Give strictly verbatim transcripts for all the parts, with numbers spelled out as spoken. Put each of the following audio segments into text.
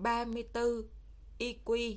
ba mươi tư. i quy.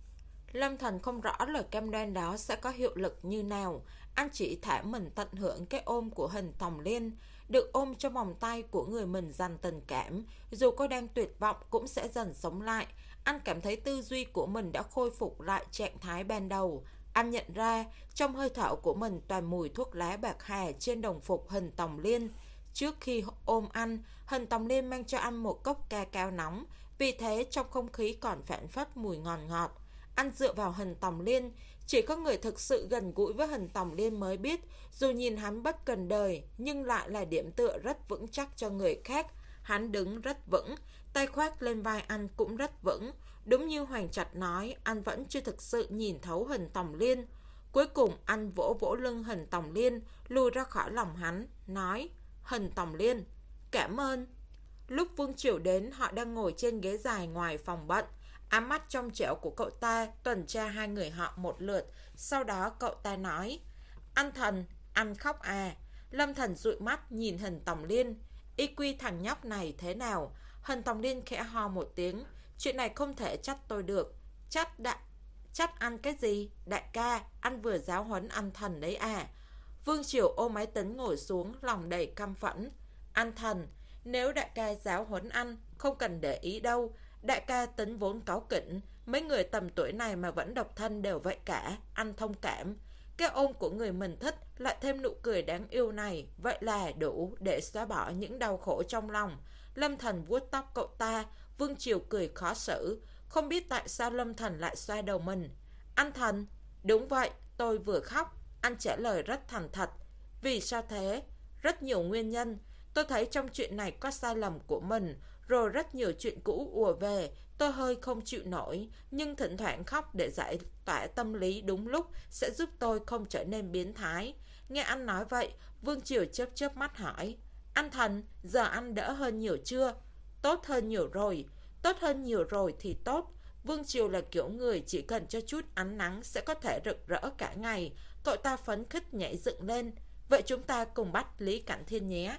Lâm Thần không rõ lời cam đoan đó sẽ có hiệu lực như nào. Anh chỉ thả mình tận hưởng cái ôm của Hình Tòng Liên. Được ôm trong vòng tay của người mình dành tình cảm, dù có đang tuyệt vọng cũng sẽ dần sống lại. Anh cảm thấy tư duy của mình đã khôi phục lại trạng thái ban đầu. Anh nhận ra trong hơi thở của mình toàn mùi thuốc lá bạc hà trên đồng phục Hình Tòng Liên. Trước khi ôm anh, Hình Tòng Liên mang cho anh một cốc ca cao nóng, vì thế trong không khí còn phảng phất mùi ngọt ngọt. Anh dựa vào Hình Tòng Liên, chỉ có người thực sự gần gũi với Hình Tòng Liên mới biết, dù nhìn hắn bất cần đời, nhưng lại là điểm tựa rất vững chắc cho người khác. Hắn đứng rất vững, tay khoác lên vai anh cũng rất vững. Đúng như Hoàng Trạch nói, anh vẫn chưa thực sự nhìn thấu Hình Tòng Liên. Cuối cùng anh vỗ vỗ lưng Hình Tòng Liên, lùi ra khỏi lòng hắn, nói: Hình Tòng Liên, cảm ơn. Lúc Vương Triều đến, họ đang ngồi trên ghế dài ngoài phòng bận. Ám mắt trong trẻo của cậu ta tuần tra hai người họ một lượt. Sau đó cậu ta nói: Anh Thần, anh khóc à? Lâm Thần dụi mắt nhìn Hình Tòng Liên. I quy thằng nhóc này thế nào? Hình Tòng Liên khẽ ho một tiếng. Chuyện này không thể trách tôi được. Trách đại... Trách anh cái gì? Đại ca, anh vừa giáo huấn anh Thần đấy à? Vương Triều ôm máy tính ngồi xuống, lòng đầy căm phẫn. Anh Thần, nếu đại ca giáo huấn anh, không cần để ý đâu. Đại ca tính vốn cáu kỉnh, mấy người tầm tuổi này mà vẫn độc thân đều vậy cả, anh thông cảm. Cái ôm của người mình thích lại thêm nụ cười đáng yêu này, vậy là đủ để xóa bỏ những đau khổ trong lòng. Lâm Thần vuốt tóc cậu ta. Vương Triều cười khó xử. Không biết tại sao Lâm Thần lại xoa đầu mình. Anh Thần, đúng vậy, tôi vừa khóc. Anh trả lời rất thành thật. Vì sao thế? Rất nhiều nguyên nhân. Tôi thấy trong chuyện này có sai lầm của mình, rồi rất nhiều chuyện cũ ùa về. Tôi hơi không chịu nổi, nhưng thỉnh thoảng khóc để giải tỏa tâm lý đúng lúc sẽ giúp tôi không trở nên biến thái. Nghe anh nói vậy, Vương Triều chớp chớp mắt hỏi: Anh Thần, giờ anh đỡ hơn nhiều chưa? Tốt hơn nhiều rồi. Tốt hơn nhiều rồi thì tốt. Vương Triều là kiểu người chỉ cần cho chút ánh nắng sẽ có thể rực rỡ cả ngày. Cậu ta phấn khích nhảy dựng lên. Vậy chúng ta cùng bắt Lý Cảnh Thiên nhé.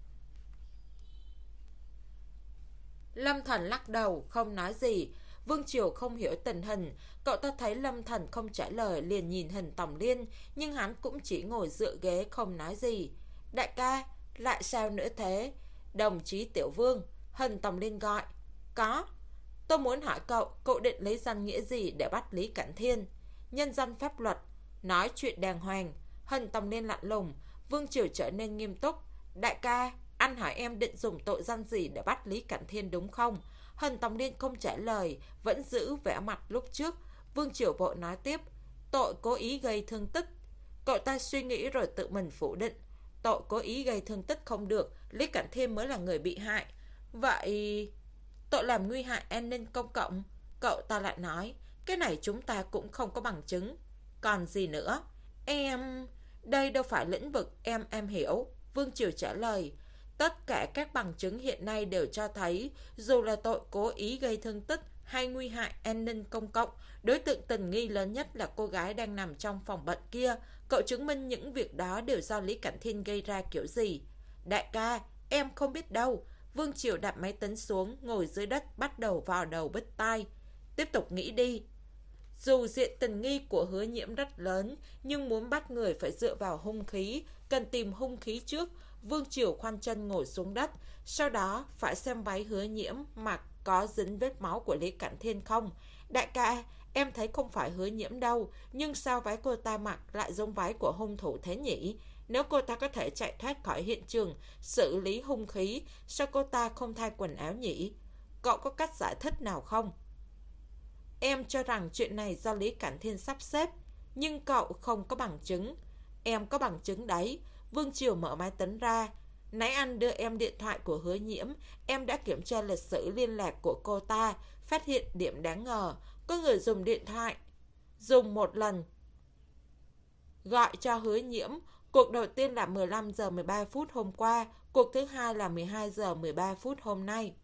Lâm Thần lắc đầu, không nói gì. Vương Triều không hiểu tình hình. Cậu ta thấy Lâm Thần không trả lời, liền nhìn Hình Tòng Liên, nhưng hắn cũng chỉ ngồi dựa ghế không nói gì. Đại ca, lại sao nữa thế? Đồng chí Tiểu Vương, Hình Tòng Liên gọi. Có. Tôi muốn hỏi cậu, cậu định lấy danh nghĩa gì để bắt Lý Cảnh Thiên? Nhân danh pháp luật. Nói chuyện đàng hoàng. Hình Tòng Liên lạnh lùng. Vương Triều trở nên nghiêm túc. Đại ca, anh hỏi em định dùng tội danh gì để bắt Lý Cảnh Thiên đúng không? Hình Tòng Liên không trả lời, vẫn giữ vẻ mặt lúc trước. Vương Triều vội nói tiếp. Tội cố ý gây thương tích. Cậu ta suy nghĩ rồi tự mình phủ định. Tội cố ý gây thương tích không được, Lý Cảnh Thiên mới là người bị hại. Vậy... tội làm nguy hại an ninh công cộng. Cậu ta lại nói. Cái này chúng ta cũng không có bằng chứng. Còn gì nữa? Em... đây đâu phải lĩnh vực em em hiểu. Vương Triều trả lời. Tất cả các bằng chứng hiện nay đều cho thấy, dù là tội cố ý gây thương tích hay nguy hại an ninh công cộng, đối tượng tình nghi lớn nhất là cô gái đang nằm trong phòng bệnh kia. Cậu chứng minh những việc đó đều do Lý Cảnh Thiên gây ra kiểu gì? Đại ca, em không biết đâu. Vương Triều đặt máy tính xuống, ngồi dưới đất bắt đầu vào đầu bứt tai. Tiếp tục nghĩ đi. Dù diện tình nghi của Hứa Nhiễm rất lớn, nhưng muốn bắt người phải dựa vào hung khí, cần tìm hung khí trước. Vương Triều khoanh chân ngồi xuống đất, sau đó phải xem váy Hứa Nhiễm mặc có dính vết máu của Lý Cảnh Thiên không. Đại ca, em thấy không phải Hứa Nhiễm đâu, nhưng sao váy cô ta mặc lại giống váy của hung thủ thế nhỉ? Nếu cô ta có thể chạy thoát khỏi hiện trường, xử lý hung khí, sao cô ta không thay quần áo nhỉ? Cậu có cách giải thích nào không? Em cho rằng chuyện này do Lý Cảnh Thiên sắp xếp, nhưng cậu không có bằng chứng. Em có bằng chứng đấy. Vương Triều mở máy tính ra. Nãy anh đưa em điện thoại của Hứa Nhiễm, em đã kiểm tra lịch sử liên lạc của cô ta, phát hiện điểm đáng ngờ. Có người dùng điện thoại dùng một lần gọi cho Hứa Nhiễm. Cuộc đầu tiên là mười lăm giờ mười ba phút hôm qua, cuộc thứ hai là mười hai giờ mười ba phút hôm nay.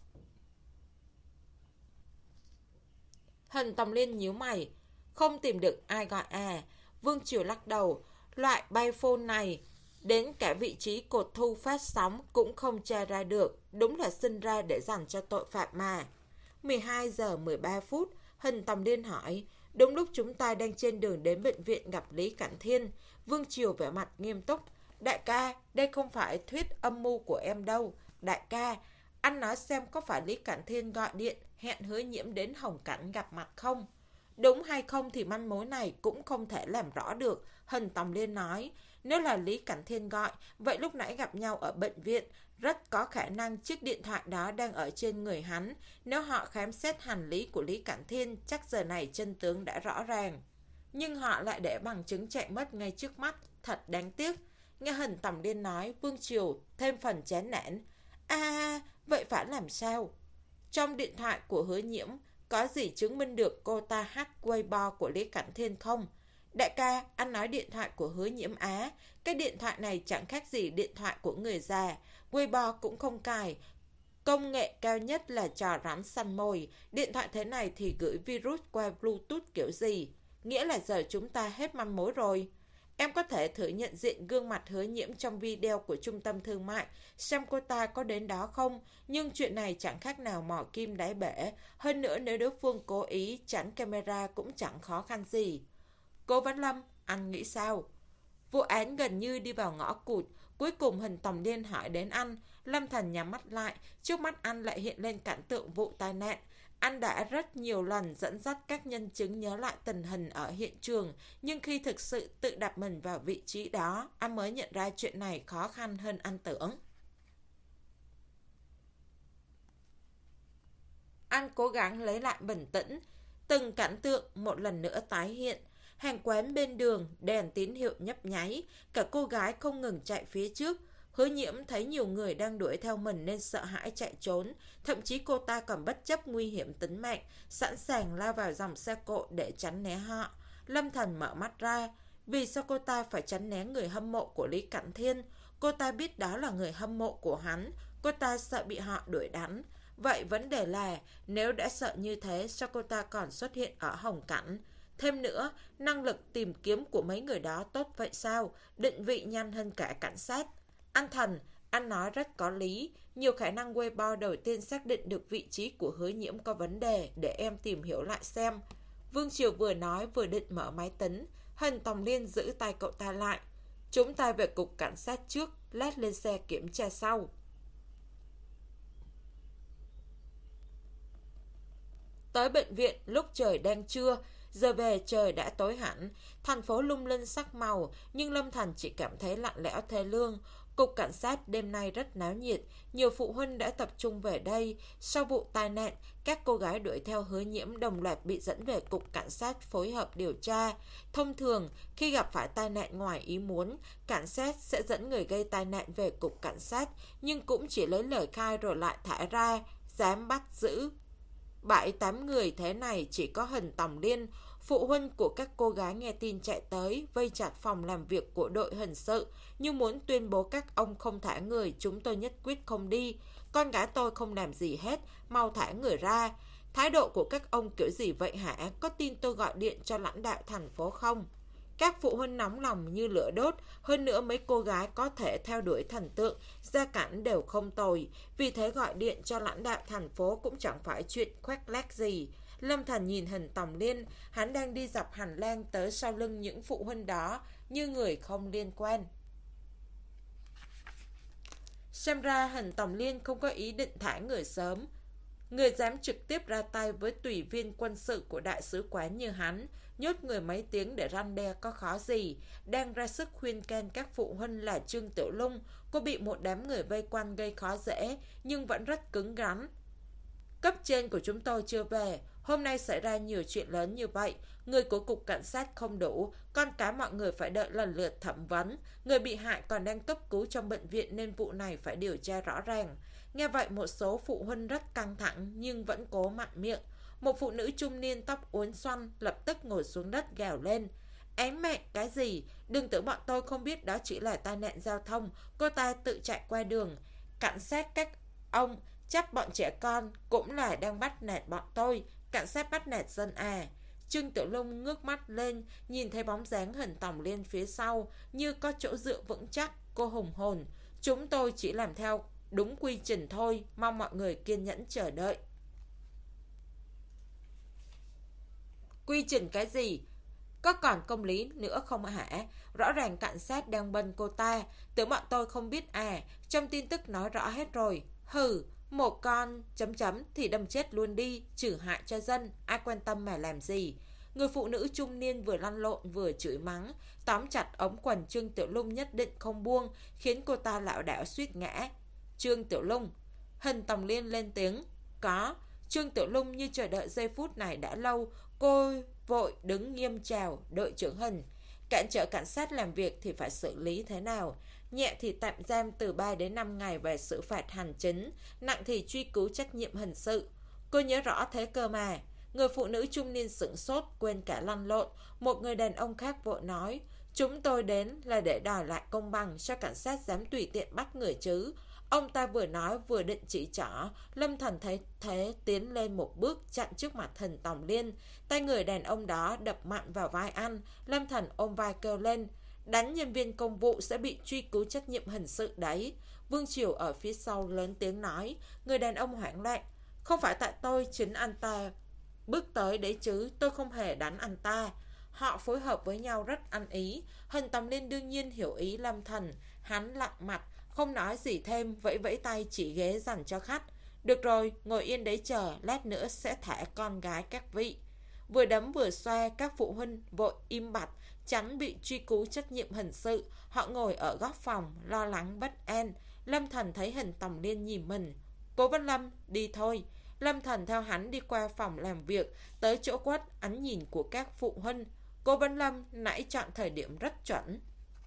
Hình Tòng Liên nhíu mày. Không tìm được ai gọi à? Vương Triều lắc đầu. Loại bay phone này, đến cả vị trí cột thu phát sóng cũng không tra ra được. Đúng là sinh ra để dành cho tội phạm mà. mười hai giờ mười ba phút, Hình Tòng Liên hỏi. Đúng lúc chúng ta đang trên đường đến bệnh viện gặp Lý Cảnh Thiên. Vương Triều vẻ mặt nghiêm túc. Đại ca, đây không phải thuyết âm mưu của em đâu. Đại ca, anh nói xem có phải Lý Cảnh Thiên gọi điện hẹn Hứa Nhiễm đến Hồng Cảnh gặp mặt không? Đúng hay không thì manh mối này cũng không thể làm rõ được, Hình Tòng Liên nói. Nếu là Lý Cảnh Thiên gọi, vậy lúc nãy gặp nhau ở bệnh viện, rất có khả năng chiếc điện thoại đó đang ở trên người hắn. Nếu họ khám xét hành lý của Lý Cảnh Thiên, chắc giờ này chân tướng đã rõ ràng. Nhưng họ lại để bằng chứng chạy mất ngay trước mắt, thật đáng tiếc. Nghe Hình Tòng Liên nói, Vương Triều thêm phần chán nản. À, vậy phải làm sao? Trong điện thoại của Hứa Nhiễm, có gì chứng minh được cô ta hack Weibo của Lý Cảnh Thiên không? Đại ca, anh nói điện thoại của Hứa Nhiễm Á. Cái điện thoại này chẳng khác gì điện thoại của người già. Weibo cũng không cài. Công nghệ cao nhất là trò rắn săn mồi. Điện thoại thế này thì gửi virus qua Bluetooth kiểu gì? Nghĩa là giờ chúng ta hết manh mối rồi. Em có thể thử nhận diện gương mặt Hứa Nhiễm trong video của trung tâm thương mại, xem cô ta có đến đó không, nhưng chuyện này chẳng khác nào mò kim đáy bể. Hơn nữa nếu đối phương cố ý tránh camera cũng chẳng khó khăn gì. Cố Vấn Lâm, anh nghĩ sao? Vụ án gần như đi vào ngõ cụt, cuối cùng Hình Tòng Liên hỏi đến anh. Lâm Thần nhắm mắt lại, trước mắt anh lại hiện lên cảnh tượng vụ tai nạn. Anh đã rất nhiều lần dẫn dắt các nhân chứng nhớ lại tình hình ở hiện trường, nhưng khi thực sự tự đặt mình vào vị trí đó, anh mới nhận ra chuyện này khó khăn hơn anh tưởng. Anh cố gắng lấy lại bình tĩnh, từng cảnh tượng một lần nữa tái hiện. Hàng quán bên đường, đèn tín hiệu nhấp nháy, cả cô gái không ngừng chạy phía trước. Hứa Nhiễm thấy nhiều người đang đuổi theo mình nên sợ hãi chạy trốn, thậm chí cô ta còn bất chấp nguy hiểm tính mạng, sẵn sàng lao vào dòng xe cộ để tránh né họ. Lâm Thần mở mắt ra, vì sao cô ta phải tránh né người hâm mộ của Lý Cảnh Thiên? Cô ta biết đó là người hâm mộ của hắn, cô ta sợ bị họ đuổi đánh. Vậy vấn đề là, nếu đã sợ như thế, sao cô ta còn xuất hiện ở Hồng Cảnh? Thêm nữa, năng lực tìm kiếm của mấy người đó tốt vậy sao? Định vị nhanh hơn cả cảnh sát. Anh Thần, anh nói rất có lý. Nhiều khả năng Weibo đầu tiên xác định được vị trí của Hứa Nhiễm có vấn đề, để em tìm hiểu lại xem. Vương Triều vừa nói vừa định mở máy tính. Hình Tòng Liên giữ tay cậu ta lại. Chúng ta về cục cảnh sát trước, lát lên xe kiểm tra sau. Tới bệnh viện lúc trời đang trưa, giờ về trời đã tối hẳn. Thành phố lung linh sắc màu, nhưng Lâm Thành chỉ cảm thấy lạnh lẽo thê lương. Cục cảnh sát đêm nay rất náo nhiệt, nhiều phụ huynh đã tập trung về đây. Sau vụ tai nạn, các cô gái đuổi theo Hứa Nhiễm đồng loạt bị dẫn về cục cảnh sát phối hợp điều tra. Thông thường, khi gặp phải tai nạn ngoài ý muốn, cảnh sát sẽ dẫn người gây tai nạn về cục cảnh sát, nhưng cũng chỉ lấy lời khai rồi lại thả ra, dám bắt giữ. Bảy tám người thế này chỉ có Hình Tòng Liên. Phụ huynh của các cô gái nghe tin chạy tới, vây chặt phòng làm việc của đội hình sự, như muốn tuyên bố các ông không thả người, chúng tôi nhất quyết không đi. Con gái tôi không làm gì hết, mau thả người ra. Thái độ của các ông kiểu gì vậy hả? Có tin tôi gọi điện cho lãnh đạo thành phố không? Các phụ huynh nóng lòng như lửa đốt, hơn nữa mấy cô gái có thể theo đuổi thần tượng, gia cảnh đều không tồi, vì thế gọi điện cho lãnh đạo thành phố cũng chẳng phải chuyện khoác lác gì. Lâm Thần nhìn Hình Tòng Liên, hắn đang đi dọc hành lang tới sau lưng những phụ huynh đó, như người không liên quan. Xem ra Hình Tòng Liên không có ý định thả người sớm. Người dám trực tiếp ra tay với tùy viên quân sự của đại sứ quán như hắn, nhốt người mấy tiếng để răn đe có khó gì. Đang ra sức khuyên can các phụ huynh là Trương Tiểu Lung. Cô bị một đám người vây quanh gây khó dễ, nhưng vẫn rất cứng rắn. Cấp trên của chúng tôi chưa về. Hôm nay xảy ra nhiều chuyện lớn như vậy. Người của cục cảnh sát không đủ, con cái mọi người phải đợi lần lượt thẩm vấn. Người bị hại còn đang cấp cứu trong bệnh viện nên vụ này phải điều tra rõ ràng. Nghe vậy một số phụ huynh rất căng thẳng nhưng vẫn cố mạnh miệng. Một phụ nữ trung niên tóc uốn xoăn lập tức ngồi xuống đất gào lên. Ém mẹ, cái gì? Đừng tưởng bọn tôi không biết đó chỉ là tai nạn giao thông. Cô ta tự chạy qua đường. Cảnh sát các ông chắc bọn trẻ con cũng là đang bắt nạt bọn tôi. Cảnh sát bắt nạt dân à? Trương Tiểu Lung ngước mắt lên, nhìn thấy bóng dáng Hình Tòng Liên phía sau, như có chỗ dựa vững chắc. Cô hùng hồn. Chúng tôi chỉ làm theo đúng quy trình thôi, mong mọi người kiên nhẫn chờ đợi. Quy trình cái gì? Có còn công lý nữa không hả? Rõ ràng cảnh sát đang bênh cô ta. Tưởng bọn tôi không biết à? Trong tin tức nói rõ hết rồi. Hừ, một con chấm chấm thì đâm chết luôn đi, trừ hại cho dân. Ai quan tâm mà làm gì? Người phụ nữ trung niên vừa lăn lộn vừa chửi mắng, tóm chặt ống quần Trương Tiểu Lung nhất định không buông, khiến cô ta lảo đảo suýt ngã. Trương Tiểu Lung. Hình Tòng Liên lên tiếng. Có. Trương Tiểu Lung như chờ đợi giây phút này đã lâu. Cô vội đứng nghiêm chào đội trưởng Hình. Cản trở cảnh sát làm việc thì phải xử lý thế nào? Nhẹ thì tạm giam từ ba đến năm ngày về xử phạt hành chính, nặng thì truy cứu trách nhiệm hình sự. Cô nhớ rõ thế cơ mà. Người phụ nữ trung niên sửng sốt, quên cả lăn lộn. Một người đàn ông khác vội nói, chúng tôi đến là để đòi lại công bằng, cho cảnh sát dám tùy tiện bắt người chứ. Ông ta vừa nói vừa định chỉ trỏ. Lâm Thần thấy thế tiến lên một bước chặn trước mặt Hình Tòng Liên. Tay người đàn ông đó đập mạnh vào vai anh. Lâm Thần ôm vai kêu lên, đánh nhân viên công vụ sẽ bị truy cứu trách nhiệm hình sự đấy. Vương Triều ở phía sau lớn tiếng nói. Người đàn ông hoảng loạn, không phải tại tôi, chính anh ta bước tới đấy chứ, tôi không hề đánh anh ta. Họ phối hợp với nhau rất ăn ý. Hình Tòng Liên đương nhiên hiểu ý Lâm Thần. Hắn lặng mặt, không nói gì thêm, vẫy vẫy tay chỉ ghế dành cho khách. Được rồi, ngồi yên đấy chờ, lát nữa sẽ thả con gái các vị. Vừa đấm vừa xoa, các phụ huynh vội im bặt, tránh bị truy cứu trách nhiệm hình sự. Họ ngồi ở góc phòng, lo lắng bất an. Lâm Thần thấy Hình Tòng Liên nhìn mình. Cố Văn Lâm, đi thôi. Lâm Thần theo hắn đi qua phòng làm việc, tới chỗ quất ánh nhìn của các phụ huynh. Cố Văn Lâm nãy chọn thời điểm rất chuẩn.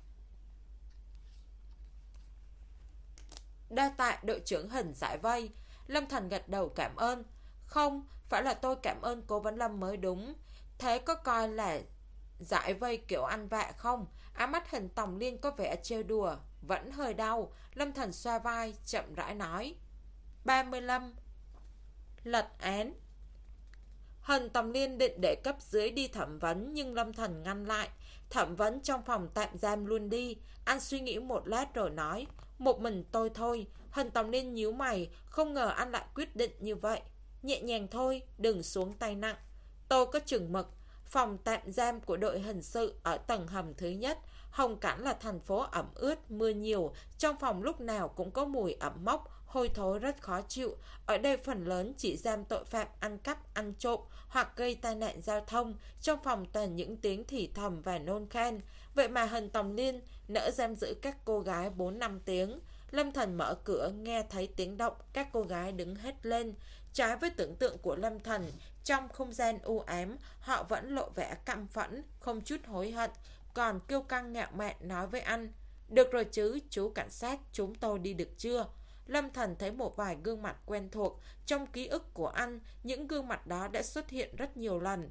Đa tạ đội trưởng Hình giải vây. Lâm Thần gật đầu cảm ơn. Không, phải là tôi cảm ơn Cố Văn Lâm mới đúng. Thế có coi là giải vây kiểu ăn vạ không? Ám mắt Hình Tòng Liên có vẻ trêu đùa, vẫn hơi đau. Lâm Thần xoa vai, chậm rãi nói. ba mươi lăm. Lật án. Hình Tòng Liên định để cấp dưới đi thẩm vấn, nhưng Lâm Thần ngăn lại. Thẩm vấn trong phòng tạm giam luôn đi. Anh suy nghĩ một lát rồi nói, một mình tôi thôi. Hình Tòng Liên nhíu mày, không ngờ anh lại quyết định như vậy. Nhẹ nhàng thôi, đừng xuống tay nặng. Tôi có chừng mực. Phòng tạm giam của đội hình sự ở tầng hầm thứ nhất. Hồng Cảnh là thành phố ẩm ướt, mưa nhiều. Trong phòng lúc nào cũng có mùi ẩm mốc, hôi thối rất khó chịu. Ở đây phần lớn chỉ giam tội phạm ăn cắp, ăn trộm hoặc gây tai nạn giao thông. Trong phòng toàn những tiếng thì thầm và nôn khan. Vậy mà Hình Tòng Liên nỡ giam giữ các cô gái bốn năm tiếng. Lâm Thần mở cửa, nghe thấy tiếng động, các cô gái đứng hết lên. Trái với tưởng tượng của Lâm Thần, trong không gian u ám, họ vẫn lộ vẻ căm phẫn, không chút hối hận, còn kiêu căng ngạo mạn nói với anh. Được rồi chứ, chú cảnh sát, chúng tôi đi được chưa? Lâm Thần thấy một vài gương mặt quen thuộc. Trong ký ức của anh, những gương mặt đó đã xuất hiện rất nhiều lần.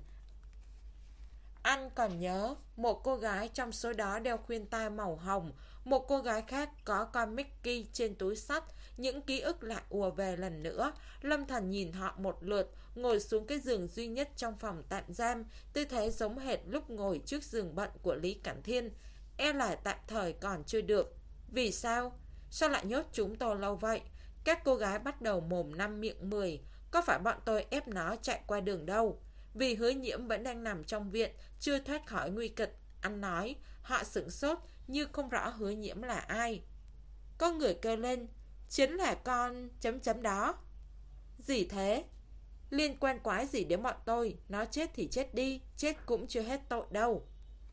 Anh còn nhớ, một cô gái trong số đó đeo khuyên tai màu hồng, một cô gái khác có con Mickey trên túi xách. Những ký ức lại ùa về lần nữa. Lâm Thần nhìn họ một lượt, ngồi xuống cái giường duy nhất trong phòng tạm giam, tư thế giống hệt lúc ngồi trước giường bận của Lý Cảnh Thiên. E là tạm thời còn chưa được. Vì sao? Sao lại nhốt chúng tôi lâu vậy? Các cô gái bắt đầu mồm năm miệng mười. Có phải bọn tôi ép nó chạy qua đường đâu? Vì Hứa Nhiễm vẫn đang nằm trong viện, chưa thoát khỏi nguy kịch. Anh nói. Họ sửng sốt như không rõ Hứa Nhiễm là ai. Có người kêu lên, chính là con chấm chấm đó. Gì thế? Liên quan quái gì đến bọn tôi? Nó chết thì chết đi, chết cũng chưa hết tội đâu.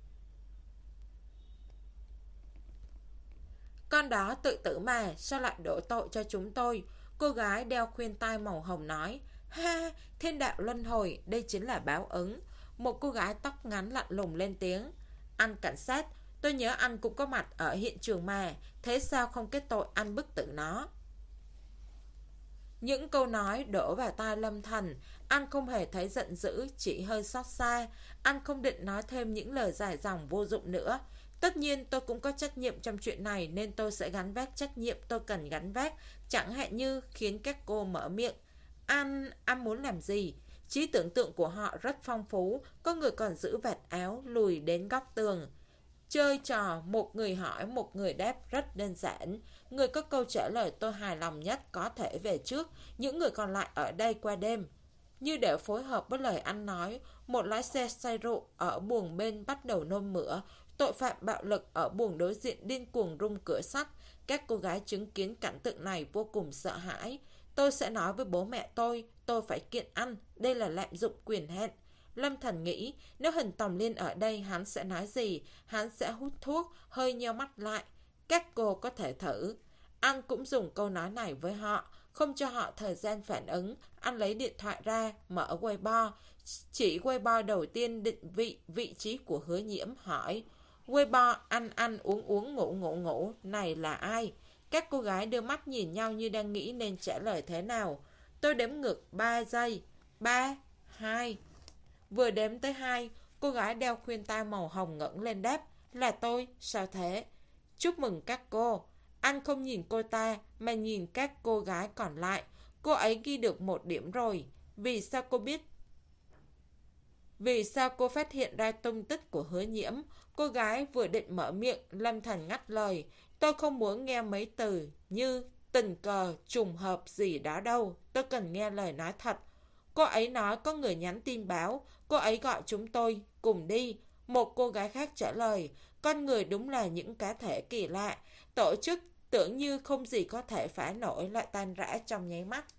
Con đó tự tử mà, sao lại đổ tội cho chúng tôi? Cô gái đeo khuyên tai màu hồng nói. Ha, thiên đạo luân hồi, đây chính là báo ứng. Một cô gái tóc ngắn lạnh lùng lên tiếng. Anh cảnh sát, tôi nhớ anh cũng có mặt ở hiện trường mà, thế sao không kết tội anh bức tử nó? Những câu nói đổ vào tai Lâm Thần. Anh không hề thấy giận dữ, chỉ hơi xót xa. Anh không định nói thêm những lời dài dòng vô dụng nữa. Tất nhiên tôi cũng có trách nhiệm trong chuyện này, nên tôi sẽ gánh vác trách nhiệm tôi cần gánh vác. Chẳng hạn như khiến các cô mở miệng. Anh, anh muốn làm gì? Trí tưởng tượng của họ rất phong phú. Có người còn giữ vạt áo lùi đến góc tường. Chơi trò một người hỏi một người đáp rất đơn giản. Người có câu trả lời tôi hài lòng nhất có thể về trước. Những người còn lại ở đây qua đêm. Như để phối hợp với lời anh nói, một lái xe say rượu ở buồng bên bắt đầu nôn mửa, tội phạm bạo lực ở buồng đối diện điên cuồng rung cửa sắt. Các cô gái chứng kiến cảnh tượng này vô cùng sợ hãi. Tôi sẽ nói với bố mẹ tôi, tôi phải kiện anh, đây là lạm dụng quyền hạn. Lâm Thần nghĩ, nếu Hình Tòng Liên ở đây hắn sẽ nói gì? Hắn sẽ hút thuốc, hơi nheo mắt lại. Các cô có thể thử. Anh cũng dùng câu nói này với họ, không cho họ thời gian phản ứng. Anh lấy điện thoại ra, mở Weibo. Chỉ Weibo đầu tiên định vị vị trí của Hứa Nhiễm, hỏi Weibo ăn ăn uống uống ngủ ngủ ngủ, này là ai? Các cô gái đưa mắt nhìn nhau như đang nghĩ nên trả lời thế nào. Tôi đếm ngược ba giây. Ba, hai. Vừa đếm tới hai, cô gái đeo khuyên tai màu hồng ngẩng lên đáp. Là tôi, sao thế? Chúc mừng các cô. Anh không nhìn cô ta, mà nhìn các cô gái còn lại. Cô ấy ghi được một điểm rồi. Vì sao cô biết? Vì sao cô phát hiện ra tung tích của Hứa Nhiễm? Cô gái vừa định mở miệng, Lâm Thành ngắt lời. Tôi không muốn nghe mấy từ như tình cờ, trùng hợp gì đó đâu. Tôi cần nghe lời nói thật. Cô ấy nói có người nhắn tin báo. Cô ấy gọi chúng tôi cùng đi. Một cô gái khác trả lời. Con người đúng là những cá thể kỳ lạ. Tổ chức tưởng như không gì có thể phá nổi lại tan rã trong nháy mắt.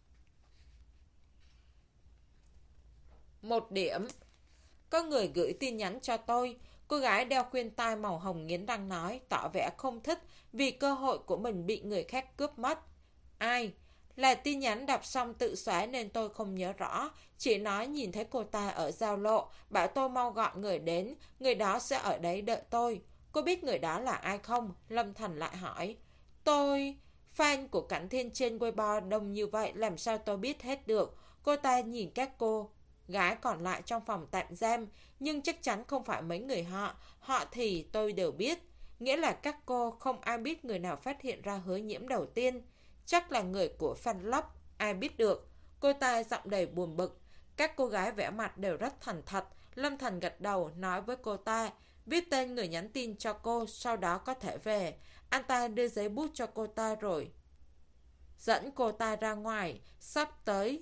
Một điểm. Có người gửi tin nhắn cho tôi. Cô gái đeo khuyên tai màu hồng nghiến răng nói, tỏ vẻ không thích vì cơ hội của mình bị người khác cướp mất. Ai? Là tin nhắn đọc xong tự xóa nên tôi không nhớ rõ. Chỉ nói nhìn thấy cô ta ở giao lộ, bảo tôi mau gọi người đến, người đó sẽ ở đấy đợi tôi. Cô biết người đó là ai không? Lâm Thành lại hỏi. Tôi... Fan của Cảnh Thiên trên Weibo đông như vậy, làm sao tôi biết hết được? Cô ta nhìn các cô gái còn lại trong phòng tạm giam, nhưng chắc chắn không phải mấy người họ. Họ thì tôi đều biết. Nghĩa là các cô không ai biết người nào phát hiện ra Hứa Nhiễm đầu tiên. Chắc là người của fan club, ai biết được. Cô ta giọng đầy buồn bực. Các cô gái vẻ mặt đều rất thành thật. Lâm Thành gật đầu nói với cô ta, viết tên người nhắn tin cho cô, sau đó có thể về. Anh ta đưa giấy bút cho cô ta rồi dẫn cô ta ra ngoài. Sắp tới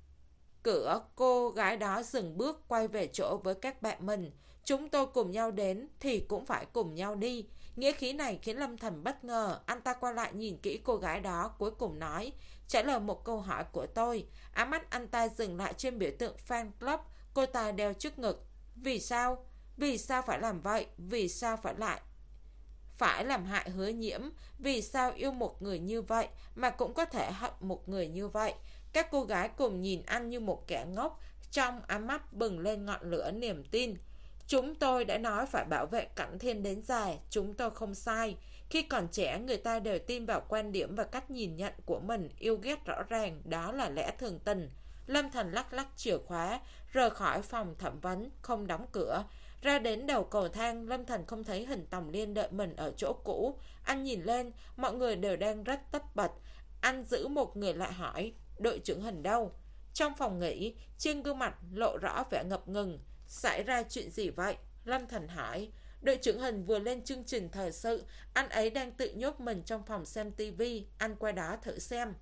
cửa, cô gái đó dừng bước quay về chỗ với các bạn mình. Chúng tôi cùng nhau đến thì cũng phải cùng nhau đi. Nghĩa khí này khiến Lâm Thành bất ngờ. Anh ta quay lại nhìn kỹ cô gái đó, cuối cùng nói, trả lời một câu hỏi của tôi. Ám mắt anh ta dừng lại trên biểu tượng fan club cô ta đeo trước ngực. Vì sao? Vì sao phải làm vậy? Vì sao phải lại phải làm hại Hứa Nhiễm? Vì sao yêu một người như vậy mà cũng có thể hận một người như vậy? Các cô gái cùng nhìn anh như một kẻ ngốc, trong ám mắt bừng lên ngọn lửa niềm tin. Chúng tôi đã nói phải bảo vệ Cảnh Thiên đến già, chúng tôi không sai. Khi còn trẻ, người ta đều tin vào quan điểm và cách nhìn nhận của mình, yêu ghét rõ ràng, đó là lẽ thường tình. Lâm Thành lắc lắc chìa khóa, rời khỏi phòng thẩm vấn, không đóng cửa. Ra đến đầu cầu thang, Lâm Thành không thấy Hình Tòng Liên đợi mình ở chỗ cũ. Anh nhìn lên, mọi người đều đang rất tất bật. Anh giữ một người lại hỏi, đội trưởng Hình đâu? Trong phòng nghỉ, trên gương mặt lộ rõ vẻ ngập ngừng. Xảy ra chuyện gì vậy? Lâm Thành hỏi. Đội trưởng Hình vừa lên chương trình thời sự, anh ấy đang tự nhốt mình trong phòng xem tivi. Anh qua đó thử xem.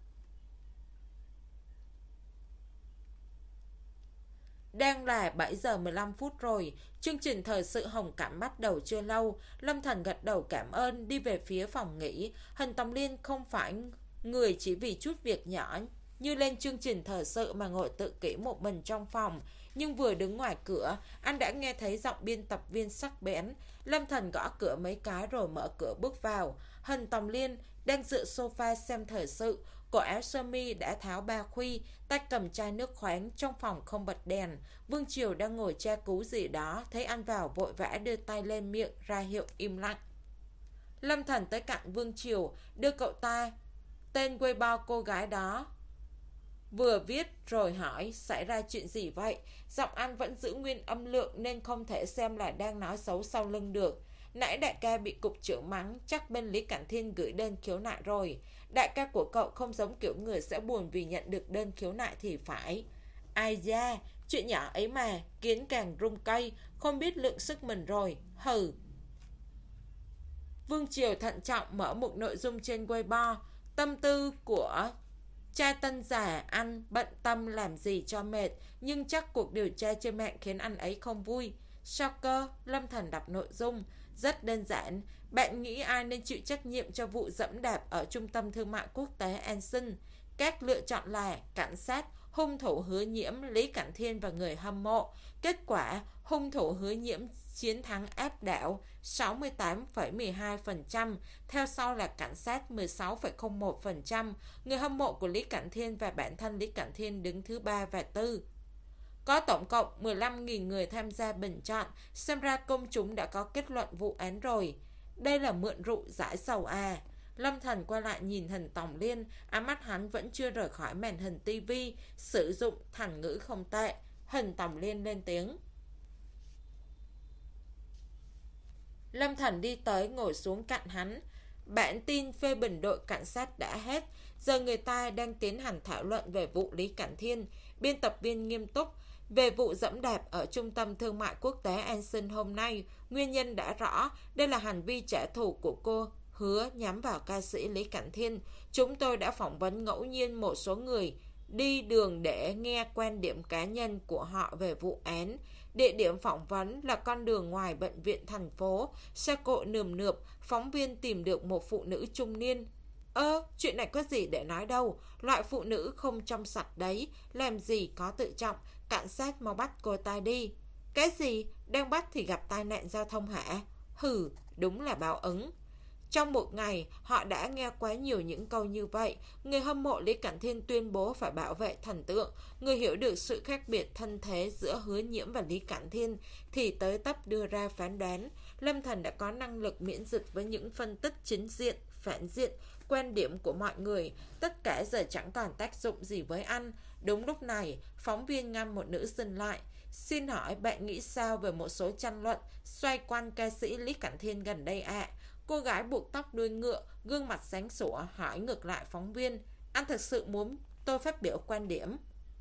Đang là bảy giờ mười lăm phút rồi. Chương trình thời sự Hồng Cảm bắt đầu chưa lâu. Lâm Thành gật đầu cảm ơn, đi về phía phòng nghỉ. Hình Tòng Liên không phải người chỉ vì chút việc nhỏ như lên chương trình thời sự mà ngồi tự kỷ một mình trong phòng. Nhưng vừa đứng ngoài cửa, anh đã nghe thấy giọng biên tập viên sắc bén. Lâm Thành gõ cửa mấy cái rồi mở cửa bước vào. Hình Tòng Liên đang dựa sofa xem thời sự. Cổ áo sơ mi đã tháo ba khuy, tay cầm chai nước khoáng, trong phòng không bật đèn. Vương Triều đang ngồi tra cứu gì đó, thấy anh vào vội vã đưa tay lên miệng ra hiệu im lặng. Lâm Thành tới cạnh Vương Triều, đưa cậu ta tên Weibo cô gái đó vừa viết rồi hỏi, xảy ra chuyện gì vậy? Giọng anh vẫn giữ nguyên âm lượng nên không thể xem là đang nói xấu sau lưng được. Nãy đại ca bị cục trưởng mắng, chắc bên Lý Cảnh Thiên gửi đơn khiếu nại rồi. Đại ca của cậu không giống kiểu người sẽ buồn vì nhận được đơn khiếu nại thì phải. Ai da, chuyện nhỏ ấy mà, kiến càng rung cây, không biết lượng sức mình rồi, hừ. Vương Triều thận trọng mở một nội dung trên Weibo. Tâm tư của Cha Tân già anh bận tâm làm gì cho mệt, nhưng chắc cuộc điều tra trên mạng khiến anh ấy không vui. Sao cơ? Lâm Thần đọc nội dung. Rất đơn giản, bạn nghĩ ai nên chịu trách nhiệm cho vụ dẫm đạp ở trung tâm thương mại quốc tế Anson? Các lựa chọn là cảnh sát, hung thủ Hứa Nhiễm, Lý Cảnh Thiên và người hâm mộ. Kết quả, hung thủ Hứa Nhiễm chiến thắng áp đảo sáu mươi tám phẩy mười hai phần trăm, theo sau là cảnh sát mười sáu phẩy không một phần trăm, người hâm mộ của Lý Cảnh Thiên và bản thân Lý Cảnh Thiên đứng thứ ba và tư. Có tổng cộng mười lăm nghìn người tham gia bình chọn, xem ra công chúng đã có kết luận vụ án rồi. Đây là mượn rượu giải sầu à. Lâm Thần quay lại nhìn hình Tòng Liên, ánh mắt hắn vẫn chưa rời khỏi màn hình tivi, sử dụng thành ngữ không tệ. Hình Tòng Liên lên tiếng. Lâm Thần đi tới ngồi xuống cạnh hắn. Bản tin phê bình đội cảnh sát đã hết, giờ người ta đang tiến hành thảo luận về vụ Lý Cảnh Thiên. Biên tập viên nghiêm túc. Về vụ dẫm đạp ở trung tâm thương mại quốc tế Anson hôm nay, nguyên nhân đã rõ, đây là hành vi trả thù của cô Hứa nhắm vào ca sĩ Lý Cảnh Thiên. Chúng tôi đã phỏng vấn ngẫu nhiên một số người đi đường để nghe quan điểm cá nhân của họ về vụ án. Địa điểm phỏng vấn là con đường ngoài bệnh viện thành phố. Xe cộ nườm nượp, phóng viên tìm được một phụ nữ trung niên. Ơ, chuyện này có gì để nói đâu, loại phụ nữ không trong sạch đấy, làm gì có tự trọng, cảnh sát mau bắt cô ta đi. Cái gì, đang bắt thì gặp tai nạn giao thông hả? Hừ, đúng là báo ứng. Trong một ngày, họ đã nghe quá nhiều những câu như vậy. Người hâm mộ Lý Cảnh Thiên tuyên bố phải bảo vệ thần tượng. Người hiểu được sự khác biệt thân thế giữa Hứa Nhiễm và Lý Cảnh Thiên thì tới tấp đưa ra phán đoán. Lâm Thần đã có năng lực miễn dịch với những phân tích chính diện, phản diện, quan điểm của mọi người. Tất cả giờ chẳng còn tác dụng gì với anh. Đúng lúc này, phóng viên ngăn một nữ sinh lại. Xin hỏi bạn nghĩ sao về một số tranh luận xoay quanh ca sĩ Lý Cảnh Thiên gần đây ạ? À? Cô gái buộc tóc đuôi ngựa, gương mặt sáng sủa hỏi ngược lại phóng viên. Anh thực sự muốn tôi phát biểu quan điểm?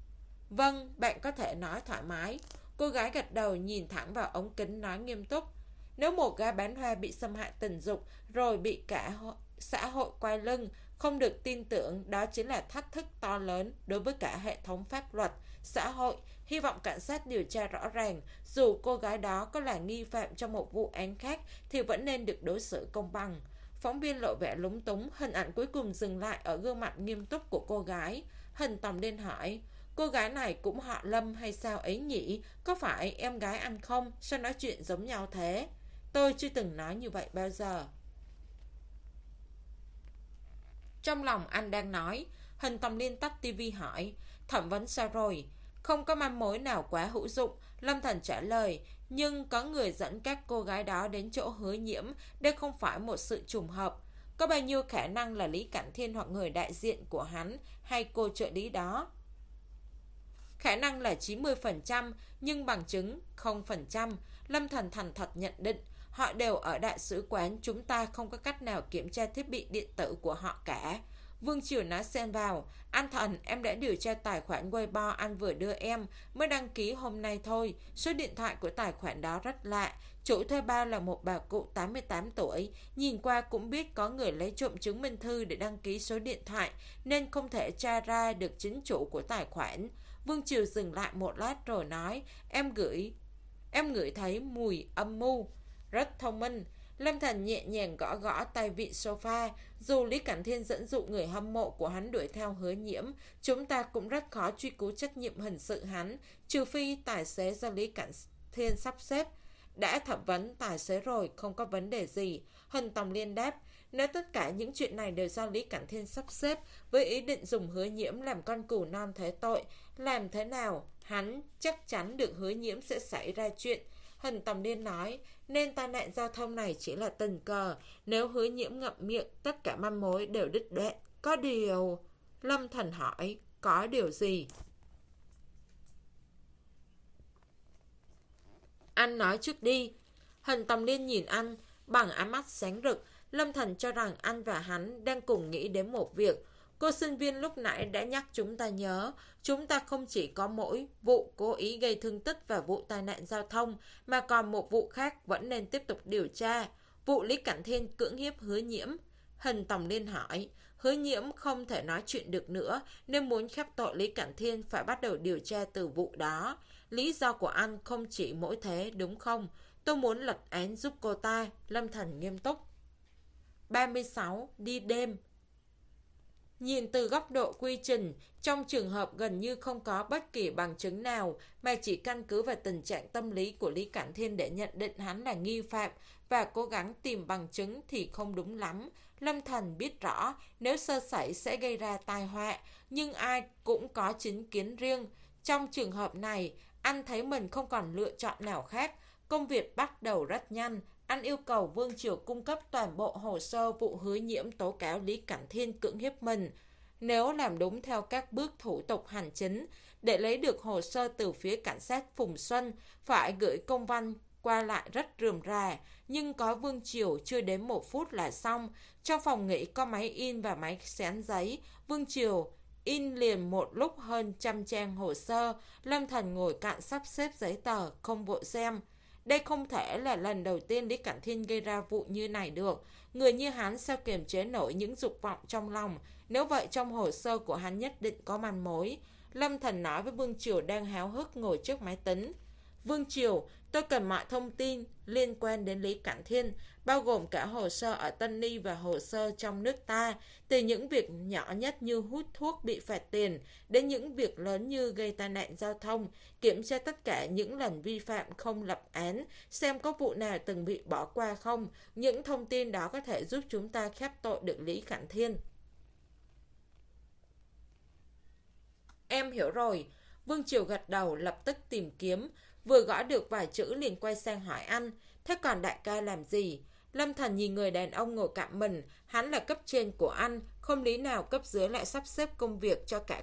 Vâng, bạn có thể nói thoải mái. Cô gái gật đầu nhìn thẳng vào ống kính nói nghiêm túc. Nếu một gái bán hoa bị xâm hại tình dục rồi bị cả xã hội quay lưng, không được tin tưởng, đó chính là thách thức to lớn đối với cả hệ thống pháp luật, xã hội. Hy vọng cảnh sát điều tra rõ ràng, dù cô gái đó có là nghi phạm trong một vụ án khác thì vẫn nên được đối xử công bằng. Phóng viên lộ vẻ lúng túng, hình ảnh cuối cùng dừng lại ở gương mặt nghiêm túc của cô gái. Hình Tòng Liên hỏi, cô gái này cũng họ Lâm hay sao ấy nhỉ? Có phải em gái anh không? Sao nói chuyện giống nhau thế? Tôi chưa từng nói như vậy bao giờ. Trong lòng anh đang nói. Hình Tòng Liên tắt tivi hỏi, thẩm vấn sao rồi? Không có manh mối nào quá hữu dụng. Lâm Thần trả lời, nhưng có người dẫn các cô gái đó đến chỗ Hứa Nhiễm. Đây không phải một sự trùng hợp. Có bao nhiêu khả năng là Lý Cảnh Thiên hoặc người đại diện của hắn hay cô trợ lý đó? Khả năng là chín mươi phần trăm, nhưng bằng chứng không phần trăm. Lâm Thần thành thật nhận định, họ đều ở đại sứ quán, chúng ta không có cách nào kiểm tra thiết bị điện tử của họ cả. Vương Triều nói xen vào, anh Thần, em đã điều tra tài khoản Weibo anh vừa đưa em, mới đăng ký hôm nay thôi. Số điện thoại của tài khoản đó rất lạ. Chủ thuê bao là một bà cụ tám mươi tám tuổi. Nhìn qua cũng biết có người lấy trộm chứng minh thư để đăng ký số điện thoại, nên không thể tra ra được chính chủ của tài khoản. Vương Triều dừng lại một lát rồi nói, em gửi, em ngửi thấy mùi âm mưu. Rất thông minh. Lâm Thần nhẹ nhàng gõ gõ tay vị sofa. Dù Lý Cảnh Thiên dẫn dụ người hâm mộ của hắn đuổi theo Hứa Nhiễm, chúng ta cũng rất khó truy cứu trách nhiệm hình sự hắn, trừ phi tài xế do Lý Cảnh Thiên sắp xếp. Đã thẩm vấn tài xế rồi, không có vấn đề gì. Hình Tòng Liên đáp, nếu tất cả những chuyện này đều do Lý Cảnh Thiên sắp xếp với ý định dùng Hứa Nhiễm làm con cừu non thế tội, làm thế nào hắn chắc chắn được Hứa Nhiễm sẽ xảy ra chuyện. Hình Tòng Liên nói, nên tai nạn giao thông này chỉ là tình cờ. Nếu Hứa Nhiễm ngậm miệng, tất cả manh mối đều đứt đoạn. Có điều... Lâm Thần hỏi, có điều gì? Anh nói trước đi. Hình Tòng Liên nhìn anh bằng ánh mắt sáng rực. Lâm Thần cho rằng anh và hắn đang cùng nghĩ đến một việc. Cô sinh viên lúc nãy đã nhắc chúng ta nhớ, chúng ta không chỉ có mỗi vụ cố ý gây thương tích và vụ tai nạn giao thông, mà còn một vụ khác vẫn nên tiếp tục điều tra. Vụ Lý Cảnh Thiên cưỡng hiếp Hứa Nhiễm. Hình Tòng Liên hỏi, Hứa Nhiễm không thể nói chuyện được nữa, nên muốn khép tội Lý Cẩn Thiên phải bắt đầu điều tra từ vụ đó. Lý do của anh không chỉ mỗi thế, đúng không? Tôi muốn lật án giúp cô ta. Lâm Thần nghiêm túc. ba mươi sáu. Đi đêm. Nhìn từ góc độ quy trình, trong trường hợp gần như không có bất kỳ bằng chứng nào mà chỉ căn cứ vào tình trạng tâm lý của Lý Cẩn Thiên để nhận định hắn là nghi phạm và cố gắng tìm bằng chứng thì không đúng lắm. Lâm Thần biết rõ nếu sơ sẩy sẽ gây ra tai họa, nhưng ai cũng có chính kiến riêng. Trong trường hợp này, anh thấy mình không còn lựa chọn nào khác. Công việc bắt đầu rất nhanh. Anh yêu cầu Vương Triều cung cấp toàn bộ hồ sơ vụ Hứa Nhiễm tố cáo Lý Cẩn Thiên cưỡng hiếp mình. Nếu làm đúng theo các bước thủ tục hành chính, để lấy được hồ sơ từ phía cảnh sát Phùng Xuân, phải gửi công văn qua lại rất rườm rà, nhưng có Vương Triều chưa đến một phút là xong. Trong phòng nghỉ có máy in và máy xén giấy. Vương Triều in liền một lúc hơn trăm trang hồ sơ. Lâm Thần ngồi cạnh sắp xếp giấy tờ, không vội xem. Đây không thể là lần đầu tiên Lý Cẩn Thiên gây ra vụ như này được. Người như hắn sao kiềm chế nổi những dục vọng trong lòng. Nếu vậy trong hồ sơ của hắn nhất định có manh mối. Lâm Thần nói với Vương Triều đang háo hức ngồi trước máy tính. Vương Triều, tôi cần mọi thông tin liên quan đến Lý Cẩn Thiên, bao gồm cả hồ sơ ở Tân Ni và hồ sơ trong nước ta, từ những việc nhỏ nhất như hút thuốc bị phạt tiền, đến những việc lớn như gây tai nạn giao thông, kiểm tra tất cả những lần vi phạm không lập án, xem có vụ nào từng bị bỏ qua không. Những thông tin đó có thể giúp chúng ta khép tội được Lý Cẩn Thiên. Em hiểu rồi. Vương Triều gật đầu, lập tức tìm kiếm. Vừa gõ được vài chữ liền quay sang hỏi anh. Thế còn đại ca làm gì? Lâm Thần nhìn người đàn ông ngồi cạnh mình. Hắn là cấp trên của anh, không lý nào cấp dưới lại sắp xếp công việc cho cả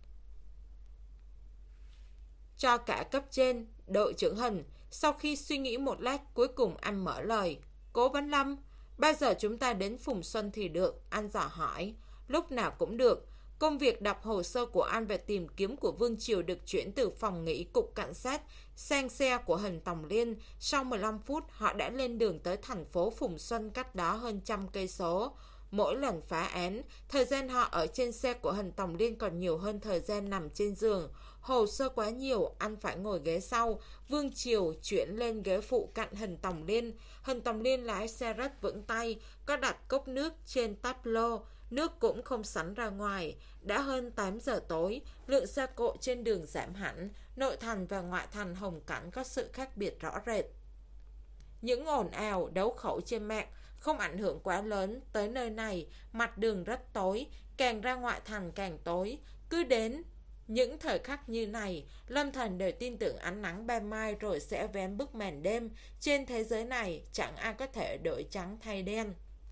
cho cả cấp trên. Đội trưởng Hình sau khi suy nghĩ một lát, cuối cùng anh mở lời. Cố Vấn Lâm, bao giờ chúng ta đến Phùng Xuân thì được? Anh dò hỏi. Lúc nào cũng được. Công việc đọc hồ sơ của anh về tìm kiếm của Vương Triều được chuyển từ phòng nghỉ cục cảnh sát sang xe của Hình Tòng Liên. Sau mười lăm phút, họ đã lên đường tới thành phố Phùng Xuân, cách đó hơn trăm cây số. Mỗi lần phá án, thời gian họ ở trên xe của Hình Tòng Liên còn nhiều hơn thời gian nằm trên giường. Hồ sơ quá nhiều, anh phải ngồi ghế sau. Vương Triều chuyển lên ghế phụ cạnh Hình Tòng Liên. Hình Tòng Liên lái xe rất vững tay, có đặt cốc nước trên táp lô. Nước cũng không sắn ra ngoài. Đã hơn tám giờ tối, lượng xe cộ trên đường giảm hẳn. Nội thành và ngoại thành Hồng Cảnh có sự khác biệt rõ rệt. Những ồn ào, đấu khẩu trên mạng không ảnh hưởng quá lớn tới nơi này. Mặt đường rất tối, càng ra ngoại thành càng tối. Cứ đến những thời khắc như này, Lâm Thần đều tin tưởng ánh nắng ban mai rồi sẽ vén bức màn đêm. Trên thế giới này chẳng ai có thể đổi trắng thay đen.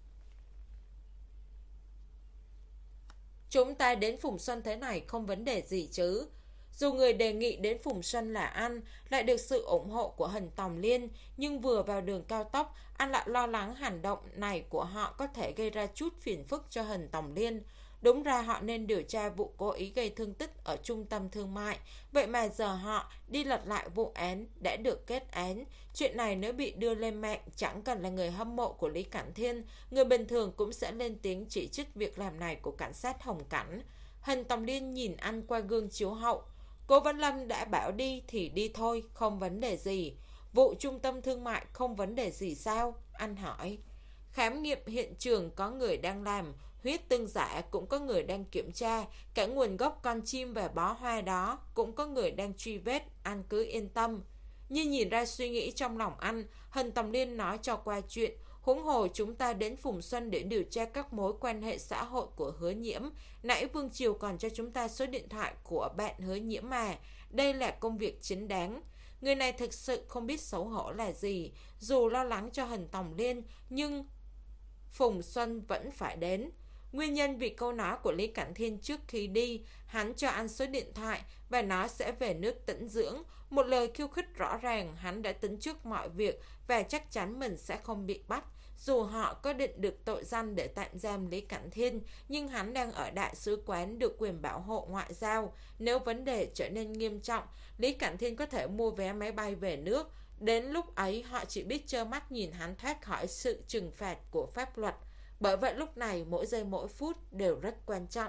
Chúng ta đến Phùng Xuân thế này không vấn đề gì chứ? Dù người đề nghị đến Phùng Xuân là anh, lại được sự ủng hộ của Hình Tòng Liên, nhưng vừa vào đường cao tốc, anh lại lo lắng hành động này của họ có thể gây ra chút phiền phức cho Hình Tòng Liên. Đúng ra họ nên điều tra vụ cố ý gây thương tích ở trung tâm thương mại. Vậy mà giờ họ đi lật lại vụ án đã được kết án. Chuyện này nếu bị đưa lên mạng, chẳng cần là người hâm mộ của Lý Cẩn Thiên, người bình thường cũng sẽ lên tiếng chỉ trích việc làm này của cảnh sát Hồng Cảnh. Hình Tòng Liên nhìn anh qua gương chiếu hậu. Cố Vấn Lâm đã bảo đi thì đi thôi, không vấn đề gì. Vụ trung tâm thương mại không vấn đề gì sao? Anh hỏi. Khám nghiệm hiện trường có người đang làm, huyết tương giả cũng có người đang kiểm tra, cả nguồn gốc con chim và bó hoa đó cũng có người đang truy vết, anh cứ yên tâm. Như nhìn ra suy nghĩ trong lòng anh, Hình Tòng Liên nói cho qua chuyện. Huống hồ chúng ta đến Phùng Xuân để điều tra các mối quan hệ xã hội của Hứa Nhiễm. Nãy Vương Triều còn cho chúng ta số điện thoại của bạn Hứa Nhiễm mà. Đây là công việc chính đáng. Người này thực sự không biết xấu hổ là gì. Dù lo lắng cho Hình Tòng Liên, nhưng Phùng Xuân vẫn phải đến. Nguyên nhân vì câu nói của Lý Cẩn Thiên trước khi đi, hắn cho anh số điện thoại và nói sẽ về nước tĩnh dưỡng. Một lời khiêu khích rõ ràng, hắn đã tính trước mọi việc và chắc chắn mình sẽ không bị bắt. Dù họ có định được tội danh để tạm giam Lý Cẩn Thiên, nhưng hắn đang ở đại sứ quán được quyền bảo hộ ngoại giao. Nếu vấn đề trở nên nghiêm trọng, Lý Cẩn Thiên có thể mua vé máy bay về nước. Đến lúc ấy họ chỉ biết trơ mắt nhìn hắn thoát khỏi sự trừng phạt của pháp luật. Bởi vậy lúc này mỗi giây mỗi phút đều rất quan trọng.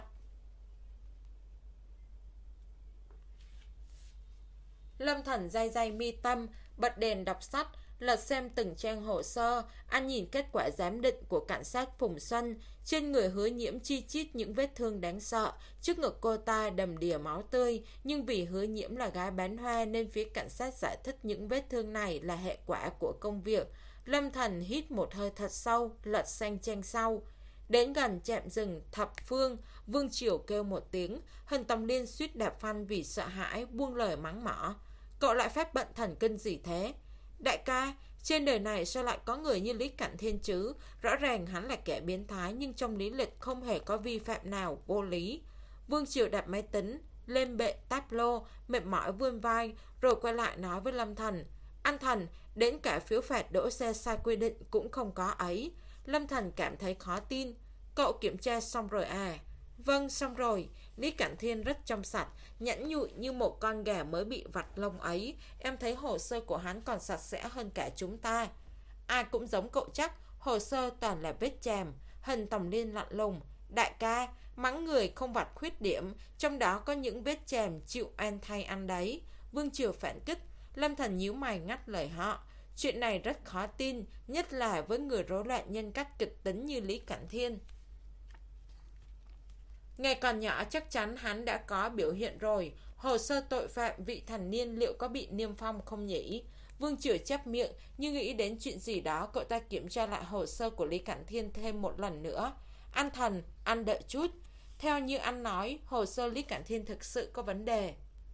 Lâm Thần day day mi tâm, bật đèn đọc sách, lật xem từng trang hồ sơ. Anh nhìn kết quả giám định của cảnh sát Phùng Xuân. Trên người Hứa Nhiễm chi chít những vết thương đáng sợ. Trước ngực cô ta đầm đìa máu tươi. Nhưng vì Hứa Nhiễm là gái bán hoa nên phía cảnh sát giải thích những vết thương này là hệ quả của công việc. Lâm Thần hít một hơi thật sâu, lật sang trang sau. Đến gần trạm rừng Thập Phương, Vương Triều kêu một tiếng. Hình Tòng Liên suýt đạp phanh vì sợ hãi, buông lời mắng mỏ. Cậu lại phát bệnh thần kinh gì thế? Đại ca, trên đời này sao lại có người như Lý Cận Thiên chứ? Rõ ràng hắn là kẻ biến thái, nhưng trong lý lịch không hề có vi phạm nào vô lý. Vương Triều đặt máy tính lên bệ táp lô, mệt mỏi vươn vai, rồi quay lại nói với Lâm Thần. Anh Thần, đến cả phiếu phạt đỗ xe sai quy định cũng không có ấy. Lâm Thần cảm thấy khó tin. Cậu kiểm tra xong rồi à? Vâng, xong rồi. Lý Cận Thiên rất trong sạch, nhẵn nhụi như một con gà mới bị vặt lông ấy. Em thấy hồ sơ của hắn còn sạch sẽ hơn cả chúng ta. Ai cũng giống cậu chắc, hồ sơ toàn là vết chàm. Hình Tòng Liên lạnh lùng. Đại ca, mắng người không vạch khuyết điểm, trong đó có những vết chàm chịu oan thay ăn đấy. Vương Triều phản kích. Lâm Thần nhíu mày ngắt lời họ. Chuyện này rất khó tin, nhất là với người rối loạn nhân cách kịch tính như Lý Cận Thiên. Ngày còn nhỏ chắc chắn hắn đã có biểu hiện rồi. Hồ sơ tội phạm vị thành niên liệu có bị niêm phong không nhỉ? Vương Triều chép miệng, nhưng nghĩ đến chuyện gì đó, cậu ta kiểm tra lại hồ sơ của Lý Cận Thiên thêm một lần nữa. Anh Thần, anh đợi chút. Theo như anh nói, hồ sơ Lý Cận Thiên thực sự có vấn đề.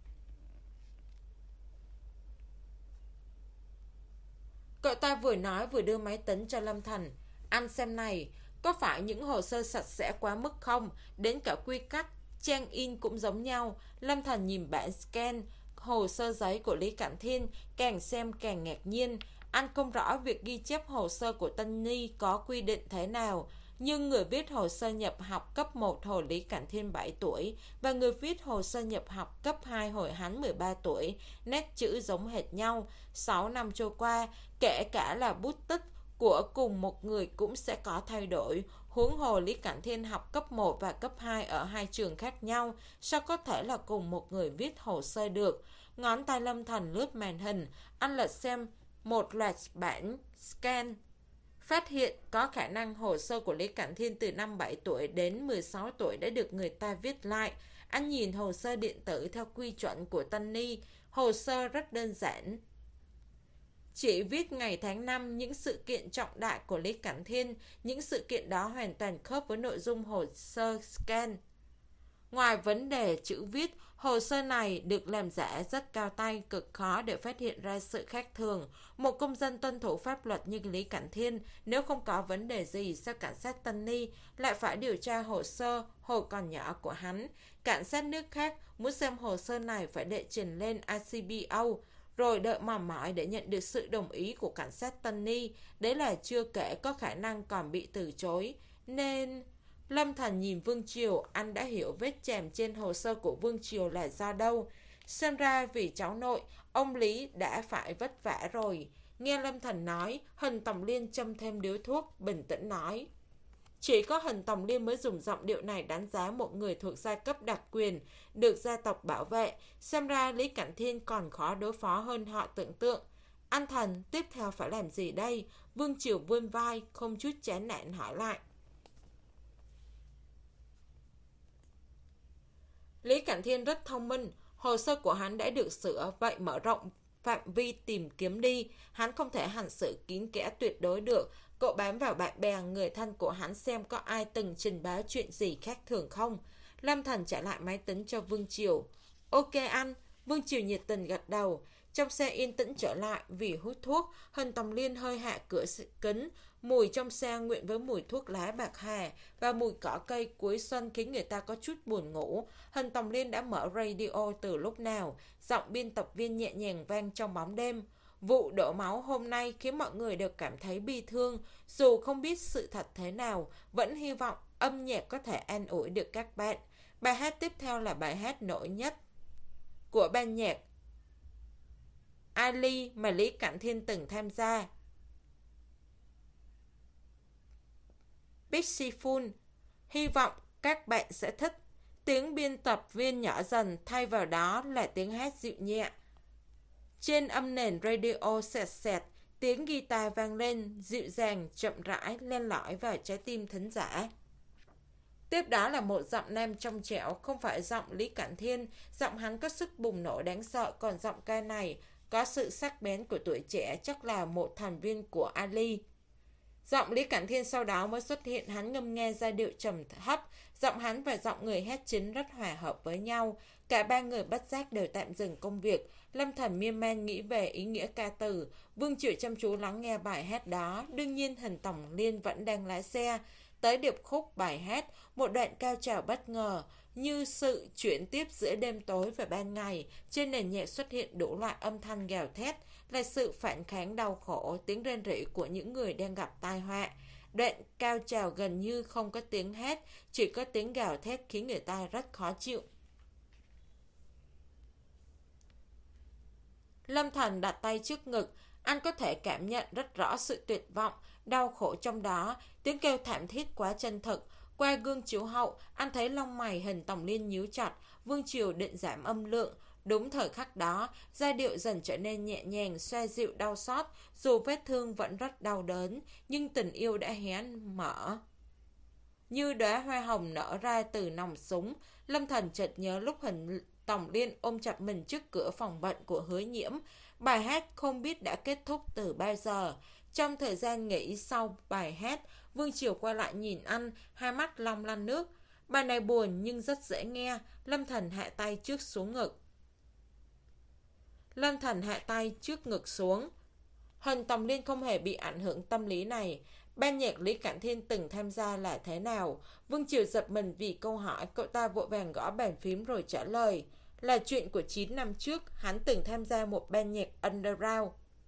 Cậu ta vừa nói vừa đưa máy tính cho Lâm Thần. Anh xem này, có phải những hồ sơ sạch sẽ quá mức không? Đến cả quy cách, trang in cũng giống nhau. Lâm Thần nhìn bản scan hồ sơ giấy của Lý Cận Thiên, càng xem càng ngạc nhiên. Anh không rõ việc ghi chép hồ sơ của Tân Ni có quy định thế nào. Nhưng người viết hồ sơ nhập học cấp một hồi Lý Cận Thiên bảy tuổi và người viết hồ sơ nhập học cấp hai hồi hắn mười ba tuổi, nét chữ giống hệt nhau. sáu năm trôi qua, kể cả là bút tích của cùng một người cũng sẽ có thay đổi. Huống hồ Lý Cận Thiên học cấp một và cấp hai ở hai trường khác nhau, sao có thể là cùng một người viết hồ sơ được? Ngón tay Lâm Thần lướt màn hình, anh lật xem một loạt bản scan, phát hiện có khả năng hồ sơ của Lý Cận Thiên từ năm bảy tuổi đến mười sáu tuổi đã được người ta viết lại. Anh nhìn hồ sơ điện tử theo quy chuẩn của Tân Ni, hồ sơ rất đơn giản. Chỉ viết ngày tháng năm những sự kiện trọng đại của Lý Cận Thiên, những sự kiện đó hoàn toàn khớp với nội dung hồ sơ scan. Ngoài vấn đề chữ viết, hồ sơ này được làm giả rất cao tay, cực khó để phát hiện ra sự khác thường. Một công dân tuân thủ pháp luật như Lý Cận Thiên, nếu không có vấn đề gì, sao cảnh sát Tân Ni lại phải điều tra hồ sơ hồi còn nhỏ của hắn? Cảnh sát nước khác muốn xem hồ sơ này phải đệ trình lên i xê bê o, rồi đợi mòn mỏi để nhận được sự đồng ý của cảnh sát Tân Ni. Đấy là chưa kể có khả năng còn bị từ chối. Nên... Lâm Thần nhìn Vương Triều, anh đã hiểu vết chàm trên hồ sơ của Vương Triều là do đâu. Xem ra vì cháu nội, ông Lý đã phải vất vả rồi. Nghe Lâm Thần nói, Hình Tòng Liên châm thêm điếu thuốc, bình tĩnh nói. Chỉ có Hình Tòng Liên mới dùng giọng điệu này đánh giá một người thuộc giai cấp đặc quyền, được gia tộc bảo vệ. Xem ra Lý Cận Thiên còn khó đối phó hơn họ tưởng tượng. Anh Thần, tiếp theo phải làm gì đây? Vương Triều vươn vai, không chút chán nản hỏi lại. Lý Cận Thiên rất thông minh, hồ sơ của hắn đã được sửa, vậy mở rộng phạm vi tìm kiếm đi. Hắn không thể hành sự kín kẽ tuyệt đối được. Cậu bám vào bạn bè, người thân của hắn xem có ai từng trình báo chuyện gì khác thường không. Lâm Thần trả lại máy tính cho Vương Triều. Ok anh. Vương Triều nhiệt tình gật đầu. Trong xe yên tĩnh trở lại vì hút thuốc. Hình Tòng Liên hơi hạ cửa kính. Mùi trong xe nguyện với mùi thuốc lá bạc hà và mùi cỏ cây cuối xuân khiến người ta có chút buồn ngủ. Hình Tòng Liên đã mở radio từ lúc nào. Giọng biên tập viên nhẹ nhàng vang trong bóng đêm. Vụ đổ máu hôm nay khiến mọi người đều cảm thấy bi thương. Dù không biết sự thật thế nào, vẫn hy vọng âm nhạc có thể an ủi được các bạn. Bài hát tiếp theo là bài hát nổi nhất của ban nhạc Ali mà Lý Cận Thiên từng tham gia. Pixiful. Hy vọng các bạn sẽ thích. Tiếng biên tập viên nhỏ dần, thay vào đó là tiếng hát dịu nhẹ. Trên âm nền radio sẹt sẹt, tiếng guitar vang lên, dịu dàng, chậm rãi, len lỏi vào trái tim thính giả. Tiếp đó là một giọng nam trong trẻo, không phải giọng Lý Cảnh Thiên. Giọng hắn có sức bùng nổ đáng sợ, còn giọng ca này có sự sắc bén của tuổi trẻ, chắc là một thành viên của Ali. Giọng Lý Cảnh Thiên sau đó mới xuất hiện, hắn ngâm nghe giai điệu trầm thấp. Giọng hắn và giọng người hát chính rất hòa hợp với nhau. Cả ba người bất giác đều tạm dừng công việc. Lâm Thần miên man nghĩ về ý nghĩa ca từ. Vương Triệu chăm chú lắng nghe bài hát đó. Đương nhiên Hình Tòng Liên vẫn đang lái xe. Tới điệp khúc bài hát, một đoạn cao trào bất ngờ, như sự chuyển tiếp giữa đêm tối và ban ngày. Trên nền nhạc xuất hiện đủ loại âm thanh gào thét, là sự phản kháng đau khổ, tiếng rên rỉ của những người đang gặp tai họa. Đoạn cao trào gần như không có tiếng hát, chỉ có tiếng gào thét khiến người ta rất khó chịu. Lâm Thần đặt tay trước ngực, anh có thể cảm nhận rất rõ sự tuyệt vọng, đau khổ trong đó, tiếng kêu thảm thiết quá chân thực. Qua gương chiếu hậu, anh thấy lông mày Hình Tòng Liên nhíu chặt. Vương Triều định giảm âm lượng. Đúng thời khắc đó, giai điệu dần trở nên nhẹ nhàng, xoa dịu đau xót. Dù vết thương vẫn rất đau đớn, nhưng tình yêu đã hé mở như đóa hoa hồng nở ra từ nòng súng. Lâm Thần chợt nhớ lúc Hình Tòng Liên ôm chặt mình trước cửa phòng bệnh của Hứa Nhiễm. Bài hát không biết đã kết thúc từ bao giờ. Trong thời gian nghỉ sau bài hát, Vương Triều quay lại nhìn anh, hai mắt long lanh nước. Bài này buồn nhưng rất dễ nghe. Lâm Thần hạ tay trước xuống ngực. Lâm Thần hạ tay trước ngực xuống. Hình Tòng Liên không hề bị ảnh hưởng tâm lý này. Ban nhạc Lý Cảnh Thiên từng tham gia là thế nào? Vương Triều giật mình vì câu hỏi, cậu ta vội vàng gõ bàn phím rồi trả lời. Là chuyện của chín năm trước, hắn từng tham gia một ban nhạc underground.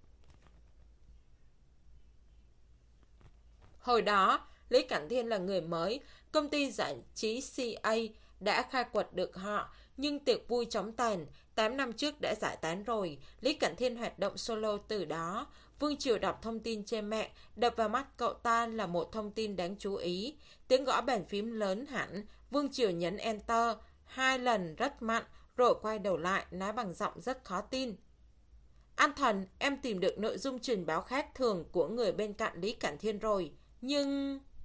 Hồi đó, Lý Cảnh Thiên là người mới, công ty giải trí xê a đã khai quật được họ, nhưng tiệc vui chóng tàn, tám năm trước đã giải tán rồi. Lý Cảnh Thiên hoạt động solo từ đó. Vương Triều đọc thông tin trên mạng, đập vào mắt cậu ta là một thông tin đáng chú ý. Tiếng gõ bàn phím lớn hẳn, Vương Triều nhấn Enter, hai lần rất mạnh, rồi quay đầu lại, nói bằng giọng rất khó tin. An Thần, em tìm được nội dung trình báo khác thường của người bên cạnh Lý Cảnh Thiên rồi. Nhưng...